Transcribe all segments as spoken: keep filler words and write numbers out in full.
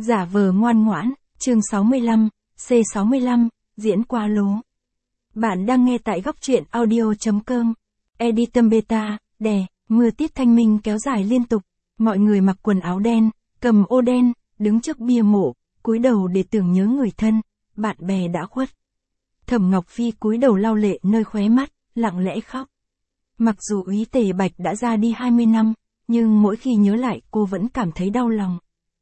Giả vờ ngoan ngoãn, chương sáu mươi lăm, C sáu mươi lăm, diễn quá lố. Bạn đang nghe tại góc truyện audio chấm com. Editum beta, đè, mưa tiết thanh minh kéo dài liên tục. Mọi người mặc quần áo đen, cầm ô đen, đứng trước bia mộ, cúi đầu để tưởng nhớ người thân, bạn bè đã khuất. Thẩm Ngọc Phi cúi đầu lau lệ nơi khóe mắt, lặng lẽ khóc. Mặc dù Úy Tề Bạch đã ra đi hai mươi năm, nhưng mỗi khi nhớ lại cô vẫn cảm thấy đau lòng.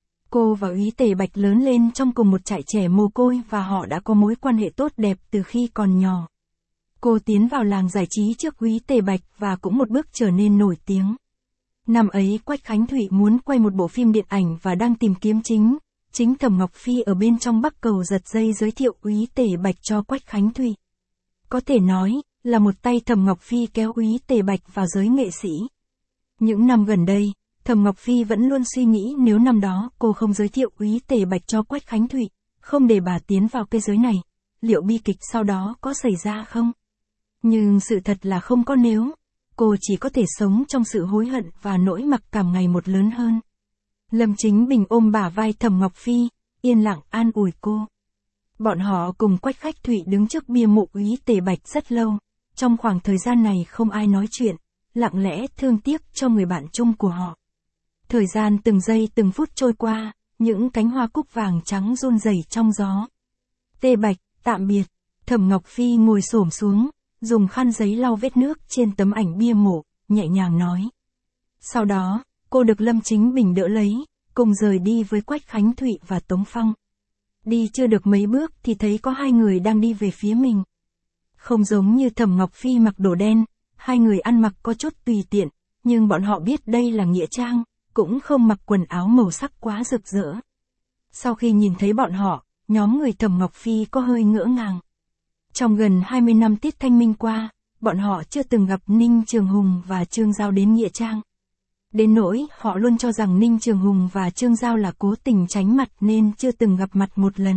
Cô và Úy Tề Bạch lớn lên trong cùng một trại trẻ mồ côi và họ đã có mối quan hệ tốt đẹp từ khi còn nhỏ. Cô tiến vào làng giải trí trước Úy Tề Bạch và cũng một bước trở nên nổi tiếng. Năm ấy Quách Khánh Thụy muốn quay một bộ phim điện ảnh và đang tìm kiếm chính, chính Thẩm Ngọc Phi ở bên trong bắc cầu giật dây giới thiệu Úy Tề Bạch cho Quách Khánh Thụy. Có thể nói, là một tay Thẩm Ngọc Phi kéo Úy Tề Bạch vào giới nghệ sĩ. Những năm gần đây, Thẩm Ngọc Phi vẫn luôn suy nghĩ nếu năm đó cô không giới thiệu Úy Tề Bạch cho Quách Khánh Thụy, không để bà tiến vào cái giới này, liệu bi kịch sau đó có xảy ra không? Nhưng sự thật là không có nếu, cô chỉ có thể sống trong sự hối hận và nỗi mặc cảm ngày một lớn hơn. Lâm Chính Bình ôm bả vai Thẩm Ngọc Phi, yên lặng an ủi cô. Bọn họ cùng Quách Khánh Thụy đứng trước bia mộ Úy Tề Bạch rất lâu, trong khoảng thời gian này không ai nói chuyện, lặng lẽ thương tiếc cho người bạn chung của họ. Thời gian từng giây từng phút trôi qua, những cánh hoa cúc vàng trắng run rẩy trong gió. Tề Bạch, tạm biệt. Thẩm Ngọc Phi ngồi xổm xuống, dùng khăn giấy lau vết nước trên tấm ảnh bia mộ, nhẹ nhàng nói. Sau đó, cô được Lâm Chính Bình đỡ lấy, cùng rời đi với Quách Khánh Thụy và Tống Phong. Đi chưa được mấy bước thì thấy có hai người đang đi về phía mình. Không giống như Thẩm Ngọc Phi mặc đồ đen, hai người ăn mặc có chút tùy tiện, nhưng bọn họ biết đây là nghĩa trang, cũng không mặc quần áo màu sắc quá rực rỡ. Sau khi nhìn thấy bọn họ, nhóm người Thẩm Ngọc Phi có hơi ngỡ ngàng. Trong gần hai mươi năm tiết thanh minh qua, bọn họ chưa từng gặp Ninh Trường Hùng và Trương Giao đến nghĩa trang. Đến nỗi, họ luôn cho rằng Ninh Trường Hùng và Trương Giao là cố tình tránh mặt nên chưa từng gặp mặt một lần.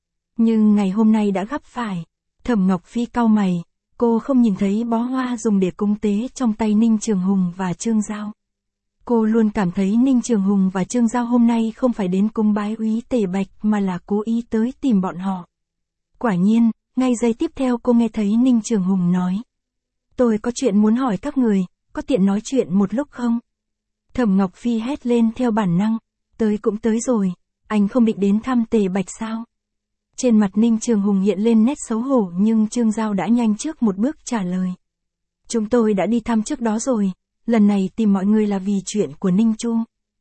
Nhưng ngày hôm nay đã gặp phải. Thẩm Ngọc Phi cau mày, cô không nhìn thấy bó hoa dùng để cúng tế trong tay Ninh Trường Hùng và Trương Giao. Cô luôn cảm thấy Ninh Trường Hùng và Trương Giao hôm nay không phải đến cúng bái Úy Tề Bạch mà là cố ý tới tìm bọn họ. Quả nhiên, ngay giây tiếp theo cô nghe thấy Ninh Trường Hùng nói. Tôi có chuyện muốn hỏi các người, có tiện nói chuyện một lúc không? Thẩm Ngọc Phi hét lên theo bản năng, tới cũng tới rồi, anh không định đến thăm Tề Bạch sao? Trên mặt Ninh Trường Hùng hiện lên nét xấu hổ nhưng Trương Giao đã nhanh trước một bước trả lời. Chúng tôi đã đi thăm trước đó rồi, lần này tìm mọi người là vì chuyện của Ninh Chu.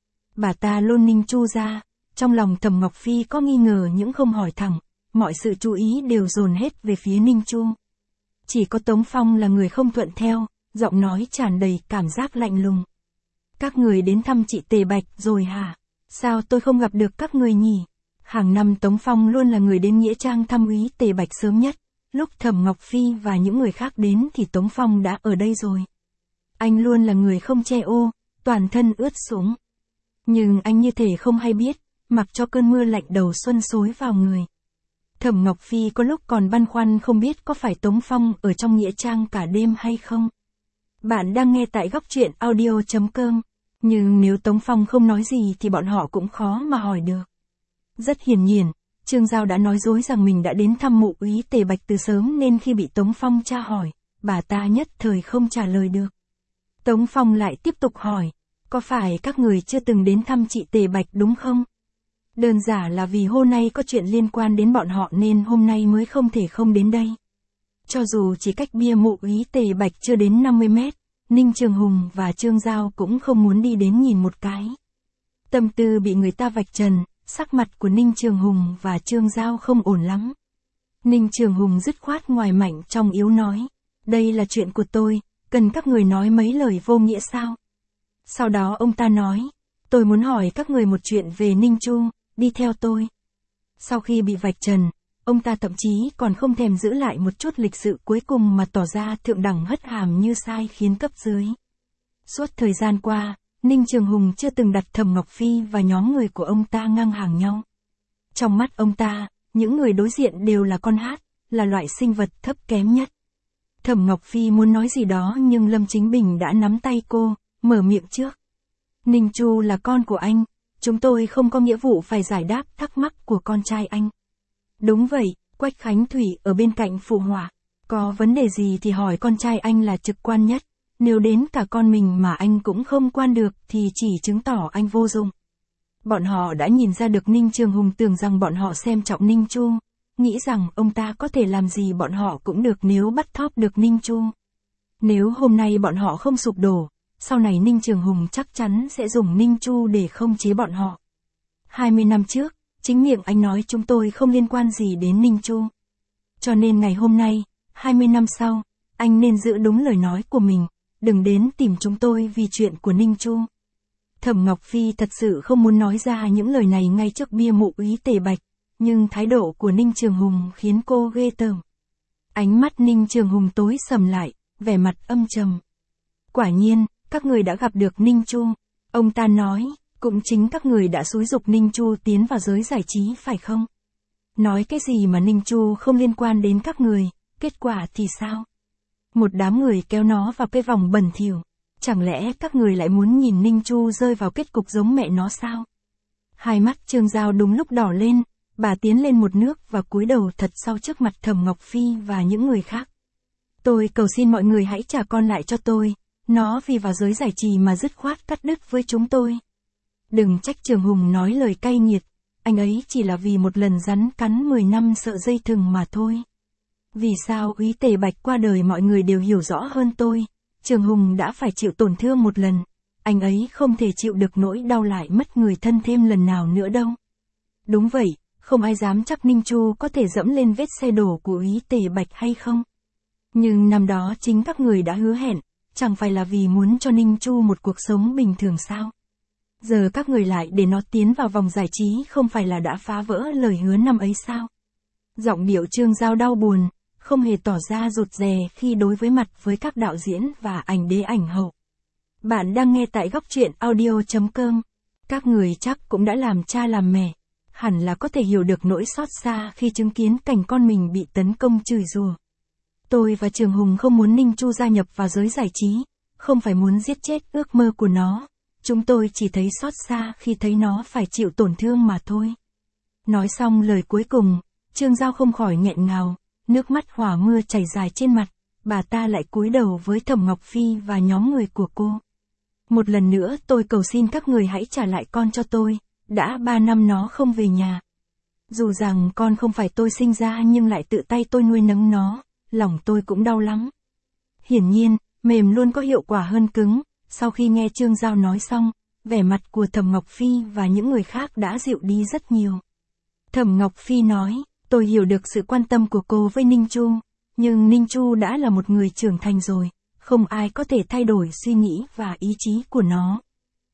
Bà ta lôi Ninh Chu ra, trong lòng Thẩm Ngọc Phi có nghi ngờ nhưng không hỏi thẳng, mọi sự chú ý đều dồn hết về phía Ninh Chu. Chỉ có Tống Phong là người không thuận theo, giọng nói tràn đầy cảm giác lạnh lùng. Các người đến thăm chị Tề Bạch rồi hả? Sao tôi không gặp được các người nhỉ? Hàng năm Tống Phong luôn là người đến nghĩa trang thăm Úy Tề Bạch sớm nhất, lúc Thẩm Ngọc Phi và những người khác đến thì Tống Phong đã ở đây rồi. Anh luôn là người không che ô, toàn thân ướt sũng. Nhưng anh như thể không hay biết, mặc cho cơn mưa lạnh đầu xuân xối vào người. Thẩm Ngọc Phi có lúc còn băn khoăn không biết có phải Tống Phong ở trong nghĩa trang cả đêm hay không. Bạn đang nghe tại góc truyện audio chấm com, nhưng nếu Tống Phong không nói gì thì bọn họ cũng khó mà hỏi được. Rất hiển nhiên, Trương Giao đã nói dối rằng mình đã đến thăm mộ Úy Tề Bạch từ sớm nên khi bị Tống Phong tra hỏi, bà ta nhất thời không trả lời được. Tống Phong lại tiếp tục hỏi, có phải các người chưa từng đến thăm chị Tề Bạch đúng không? Đơn giản là vì hôm nay có chuyện liên quan đến bọn họ nên hôm nay mới không thể không đến đây. Cho dù chỉ cách bia mộ Úy Tề Bạch chưa đến năm mươi mét, Ninh Trường Hùng và Trương Giao cũng không muốn đi đến nhìn một cái. Tâm tư bị người ta vạch trần, sắc mặt của Ninh Trường Hùng và Trương Giao không ổn lắm. Ninh Trường Hùng dứt khoát ngoài mạnh trong yếu nói, đây là chuyện của tôi, cần các người nói mấy lời vô nghĩa sao? Sau đó ông ta nói, tôi muốn hỏi các người một chuyện về Ninh Chu, đi theo tôi. Sau khi bị vạch trần, ông ta thậm chí còn không thèm giữ lại một chút lịch sự cuối cùng mà tỏ ra thượng đẳng hất hàm như sai khiến cấp dưới. Suốt thời gian qua, Ninh Trường Hùng chưa từng đặt Thẩm Ngọc Phi và nhóm người của ông ta ngang hàng nhau. Trong mắt ông ta, những người đối diện đều là con hát, là loại sinh vật thấp kém nhất. Thẩm Ngọc Phi muốn nói gì đó nhưng Lâm Chính Bình đã nắm tay cô, mở miệng trước. Ninh Chu là con của anh, chúng tôi không có nghĩa vụ phải giải đáp thắc mắc của con trai anh. Đúng vậy, Quách Khánh Thủy ở bên cạnh phụ họa. Có vấn đề gì thì hỏi con trai anh là trực quan nhất. Nếu đến cả con mình mà anh cũng không quan được thì chỉ chứng tỏ anh vô dụng. Bọn họ đã nhìn ra được Ninh Trường Hùng tưởng rằng bọn họ xem trọng Ninh Chu, nghĩ rằng ông ta có thể làm gì bọn họ cũng được nếu bắt thóp được Ninh Chu. Nếu hôm nay bọn họ không sụp đổ, sau này Ninh Trường Hùng chắc chắn sẽ dùng Ninh Chu để khống chế bọn họ. hai mươi năm trước, chính miệng anh nói chúng tôi không liên quan gì đến Ninh Chu. Cho nên ngày hôm nay, hai mươi năm sau, anh nên giữ đúng lời nói của mình, đừng đến tìm chúng tôi vì chuyện của Ninh Chu. Thẩm Ngọc Phi thật sự không muốn nói ra những lời này ngay trước bia mộ úy Tề Bạch, nhưng thái độ của Ninh Trường Hùng khiến cô ghê tởm. Ánh mắt Ninh Trường Hùng tối sầm lại, vẻ mặt âm trầm. Quả nhiên, các người đã gặp được Ninh Chu. Ông ta nói, cũng chính các người đã xúi giục Ninh Chu tiến vào giới giải trí phải không? Nói cái gì mà Ninh Chu không liên quan đến các người, kết quả thì sao? Một đám người kéo nó vào cái vòng bẩn thỉu. Chẳng lẽ các người lại muốn nhìn Ninh Chu rơi vào kết cục giống mẹ nó sao? Hai mắt Trương Giao đúng lúc đỏ lên, bà tiến lên một nước và cúi đầu thật sâu trước mặt Thẩm Ngọc Phi và những người khác. Tôi cầu xin mọi người hãy trả con lại cho tôi, nó vì vào giới giải trí mà dứt khoát cắt đứt với chúng tôi. Đừng trách Trường Hùng nói lời cay nghiệt, anh ấy chỉ là vì một lần rắn cắn mười năm sợ dây thừng mà thôi. Vì sao úy Tề Bạch qua đời mọi người đều hiểu rõ hơn tôi. Trường Hùng đã phải chịu tổn thương một lần, anh ấy không thể chịu được nỗi đau lại mất người thân thêm lần nào nữa đâu. Đúng vậy, không ai dám chắc Ninh Chu có thể dẫm lên vết xe đổ của úy Tề Bạch hay không. Nhưng năm đó chính các người đã hứa hẹn, chẳng phải là vì muốn cho Ninh Chu một cuộc sống bình thường sao? Giờ các người lại để nó tiến vào vòng giải trí không phải là đã phá vỡ lời hứa năm ấy sao? Giọng điệu Trương Giao đau buồn, không hề tỏ ra rụt rè khi đối với mặt với các đạo diễn và ảnh đế ảnh hậu. Bạn đang nghe tại góc truyện audio chấm com. Các người chắc cũng đã làm cha làm mẹ, hẳn là có thể hiểu được nỗi xót xa khi chứng kiến cảnh con mình bị tấn công chửi rủa. Tôi và Trường Hùng không muốn Ninh Chu gia nhập vào giới giải trí, không phải muốn giết chết ước mơ của nó. Chúng tôi chỉ thấy xót xa khi thấy nó phải chịu tổn thương mà thôi. Nói xong lời cuối cùng, Trương Giao không khỏi nghẹn ngào, nước mắt hỏa mưa chảy dài trên mặt, bà ta lại cúi đầu với Thẩm Ngọc Phi và nhóm người của cô. Một lần nữa tôi cầu xin các người hãy trả lại con cho tôi, đã ba năm nó không về nhà. Dù rằng con không phải tôi sinh ra nhưng lại tự tay tôi nuôi nấng nó, lòng tôi cũng đau lắm. Hiển nhiên, mềm luôn có hiệu quả hơn cứng. Sau khi nghe Trương Giao nói xong, vẻ mặt của Thẩm Ngọc Phi và những người khác đã dịu đi rất nhiều. Thẩm Ngọc Phi nói, tôi hiểu được sự quan tâm của cô với Ninh Chu, nhưng Ninh Chu đã là một người trưởng thành rồi, không ai có thể thay đổi suy nghĩ và ý chí của nó.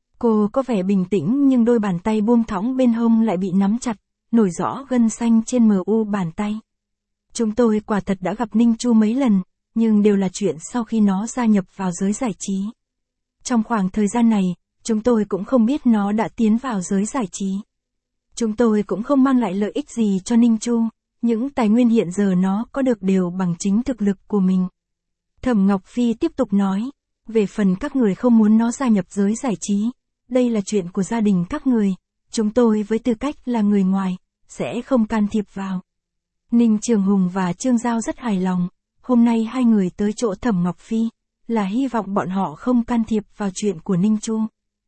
Cô có vẻ bình tĩnh nhưng đôi bàn tay buông thõng bên hông lại bị nắm chặt, nổi rõ gân xanh trên mờ u bàn tay. Chúng tôi quả thật đã gặp Ninh Chu mấy lần, nhưng đều là chuyện sau khi nó gia nhập vào giới giải trí. Trong khoảng thời gian này, chúng tôi cũng không biết nó đã tiến vào giới giải trí. Chúng tôi cũng không mang lại lợi ích gì cho Ninh Chu, những tài nguyên hiện giờ nó có được đều bằng chính thực lực của mình. Thẩm Ngọc Phi tiếp tục nói, về phần các người không muốn nó gia nhập giới giải trí, đây là chuyện của gia đình các người, chúng tôi với tư cách là người ngoài, sẽ không can thiệp vào. Ninh Trường Hùng và Trương Giao rất hài lòng, hôm nay hai người tới chỗ Thẩm Ngọc Phi, là hy vọng bọn họ không can thiệp vào chuyện của Ninh Chu.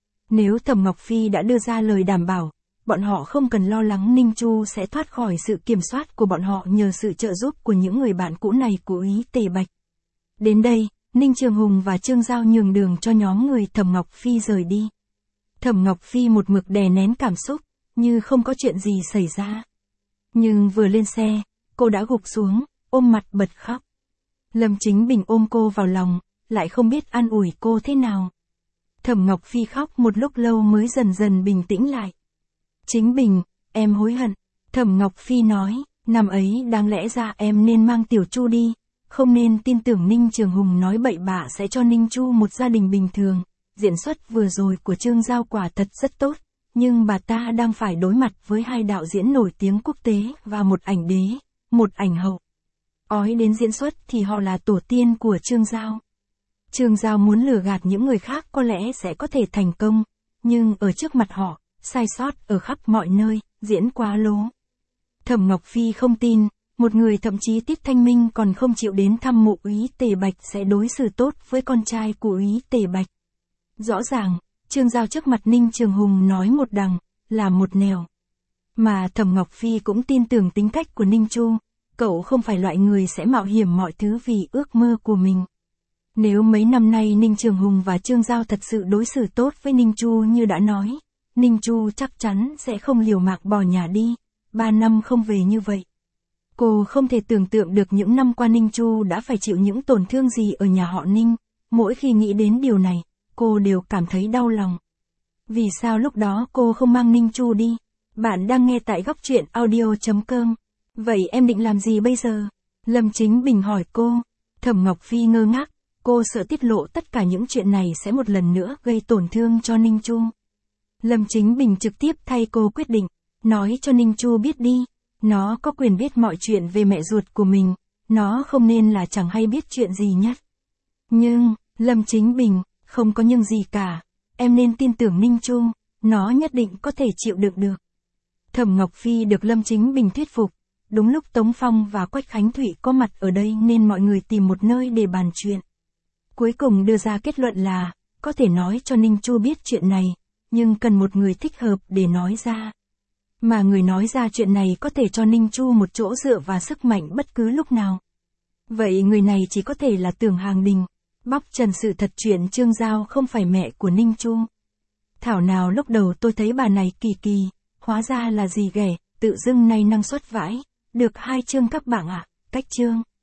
Nếu Thẩm Ngọc Phi đã đưa ra lời đảm bảo, bọn họ không cần lo lắng Ninh Chu sẽ thoát khỏi sự kiểm soát của bọn họ nhờ sự trợ giúp của những người bạn cũ này của úy Tề Bạch. Đến đây, Ninh Trường Hùng và Trương Giao nhường đường cho nhóm người Thẩm Ngọc Phi rời đi. Thẩm Ngọc Phi một mực đè nén cảm xúc, như không có chuyện gì xảy ra. Nhưng vừa lên xe, cô đã gục xuống, ôm mặt bật khóc. Lâm Chính Bình ôm cô vào lòng, lại không biết an ủi cô thế nào. Thẩm Ngọc Phi khóc một lúc lâu mới dần dần bình tĩnh lại. Chính Bình, em hối hận. Thẩm Ngọc Phi nói, năm ấy đáng lẽ ra em nên mang Tiểu Chu đi, không nên tin tưởng Ninh Trường Hùng nói bậy bạ sẽ cho Ninh Chu một gia đình bình thường. Diễn xuất vừa rồi của Trương Giao quả thật rất tốt, nhưng bà ta đang phải đối mặt với hai đạo diễn nổi tiếng quốc tế và một ảnh đế, một ảnh hậu. Ói đến diễn xuất thì họ là tổ tiên của Trương Giao. Trương Giao muốn lừa gạt những người khác có lẽ sẽ có thể thành công, nhưng ở trước mặt họ, sai sót ở khắp mọi nơi, diễn quá lố. Thẩm Ngọc Phi không tin, một người thậm chí Tiết Thanh Minh còn không chịu đến thăm mộ úy Tề Bạch sẽ đối xử tốt với con trai của úy Tề Bạch. Rõ ràng, Trương Giao trước mặt Ninh Trường Hùng nói một đằng, là một nẻo. Mà Thẩm Ngọc Phi cũng tin tưởng tính cách của Ninh Chu, cậu không phải loại người sẽ mạo hiểm mọi thứ vì ước mơ của mình. Nếu mấy năm nay Ninh Trường Hùng và Trương Giao thật sự đối xử tốt với Ninh Chu như đã nói, Ninh Chu chắc chắn sẽ không liều mạng bỏ nhà đi, ba năm không về như vậy. Cô không thể tưởng tượng được những năm qua Ninh Chu đã phải chịu những tổn thương gì ở nhà họ Ninh, mỗi khi nghĩ đến điều này, cô đều cảm thấy đau lòng. Vì sao lúc đó cô không mang Ninh Chu đi? Bạn đang nghe tại góc truyện audio chấm com. Vậy em định làm gì bây giờ? Lâm Chính Bình hỏi cô. Thẩm Ngọc Phi ngơ ngác, cô sợ tiết lộ tất cả những chuyện này sẽ một lần nữa gây tổn thương cho Ninh Chu. Lâm Chính Bình trực tiếp thay cô quyết định, nói cho Ninh Chu biết đi, nó có quyền biết mọi chuyện về mẹ ruột của mình, nó không nên là chẳng hay biết chuyện gì nhất. Nhưng, Lâm Chính Bình, không có nhưng gì cả, em nên tin tưởng Ninh Chu, nó nhất định có thể chịu đựng được. Thẩm Ngọc Phi được Lâm Chính Bình thuyết phục, đúng lúc Tống Phong và Quách Khánh Thụy có mặt ở đây nên mọi người tìm một nơi để bàn chuyện. Cuối cùng đưa ra kết luận là, có thể nói cho Ninh Chu biết chuyện này, nhưng cần một người thích hợp để nói ra. Mà người nói ra chuyện này có thể cho Ninh Chu một chỗ dựa và sức mạnh bất cứ lúc nào. Vậy người này chỉ có thể là Tưởng Hàng Đình, bóc trần sự thật chuyện Trương Giao không phải mẹ của Ninh Chu. Thảo nào lúc đầu tôi thấy bà này kỳ kỳ, hóa ra là gì ghẻ, tự dưng nay năng suất vãi, được hai chương các bạn ạ, cách chương.